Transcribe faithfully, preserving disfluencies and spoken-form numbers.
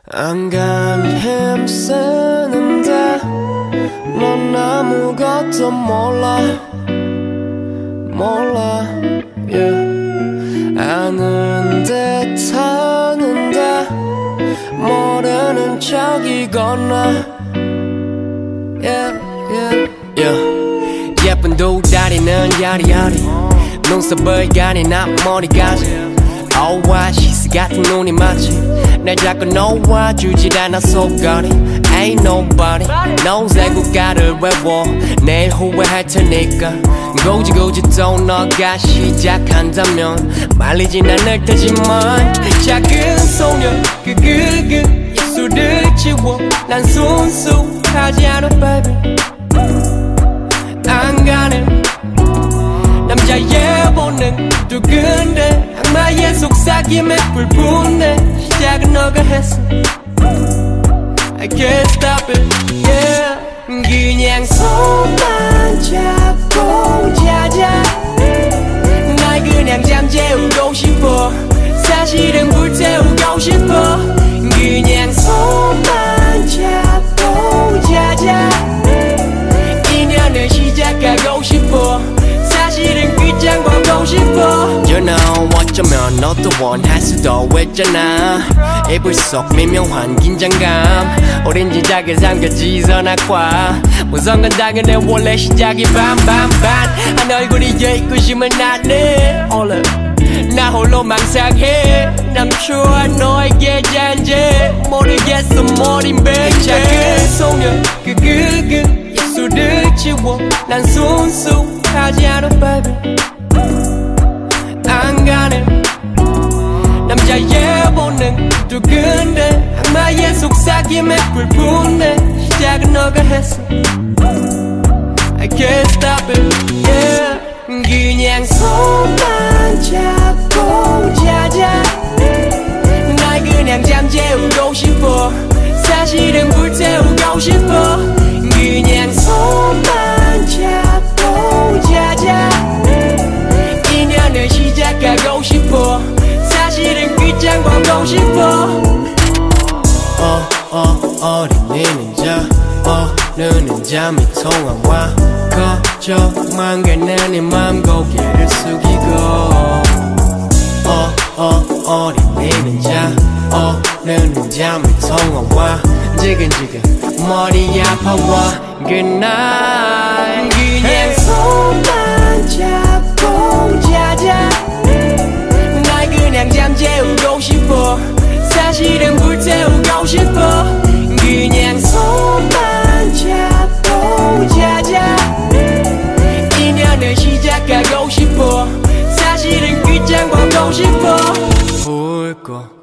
안간 힘쓰는데 넌 아무것도 몰라 몰라 yeah. 아는 듯 하는데 모르는 척이거나 yeah, yeah, yeah. 예쁜 두 다리는 야리야리 눈썹을 가린 앞머리까지 Oh why 시스 같은 눈이 마치 날 자꾸 놓아주질 않아 속거리 Ain't nobody knows 애국가를 외워 내일 후회할 테니까 고지 고지 또 너가 시작한다면 말리진 않을 테지만 작은 소녀 그그그 입술을 지워 난 순수하지 않아 baby 안 가네 남자의 본능 두근데 악마의 속삭임에 불붙네 시작은 너가 했어 I can't stop it yeah 그냥 손만 잡고 자자 날 그냥 잠재우고 싶어 사실은 불태우고 싶어 그냥 손만 잡고 자자 인연을 시작하고 싶어 사실은 끝장 보고 싶어 You know 어쩌면 너도 원할 수도 있잖아 이불 속 미묘한 긴장감 오렌지 작에 잠겨지 선악과 무서운 건 당연해 원래 시작이 반반반 한 얼굴이 예의구심은 나네 올라 나 홀로 망상해 남초와 너에게 잔재 모르겠어 뭐린 baby 작은 소녀 그그그 입술을 지워 난 순수하지 않아 baby 안 가네 남자의 본능 두근데 악마의 속삭임에 불붙네 시작은 너가 했어 I can't stop it yeah 그냥 손만 잡고 자자 날 그냥 잠재우고 싶어 사실은 불태우고 싶어 그냥 손만 잡고 자자 인연을 시작하고 싶어 사실은 끝장 보고 싶어 어, 어, 어린이는 자 어른은 잠이 통화와 걱정만 가는 이 맘 고개를 숙이고 어, 어, 어린이는 자 어른은 잠이 통화와 지근지근 머리 아파와 Good night 그냥 손만 잡고 자자 날 그냥 잠재우고 싶어 사실은 불태우고 싶어 그냥 손만 잡고 자자 인연을 시작하고 싶어 사실은 끝장 보고 싶어 붉고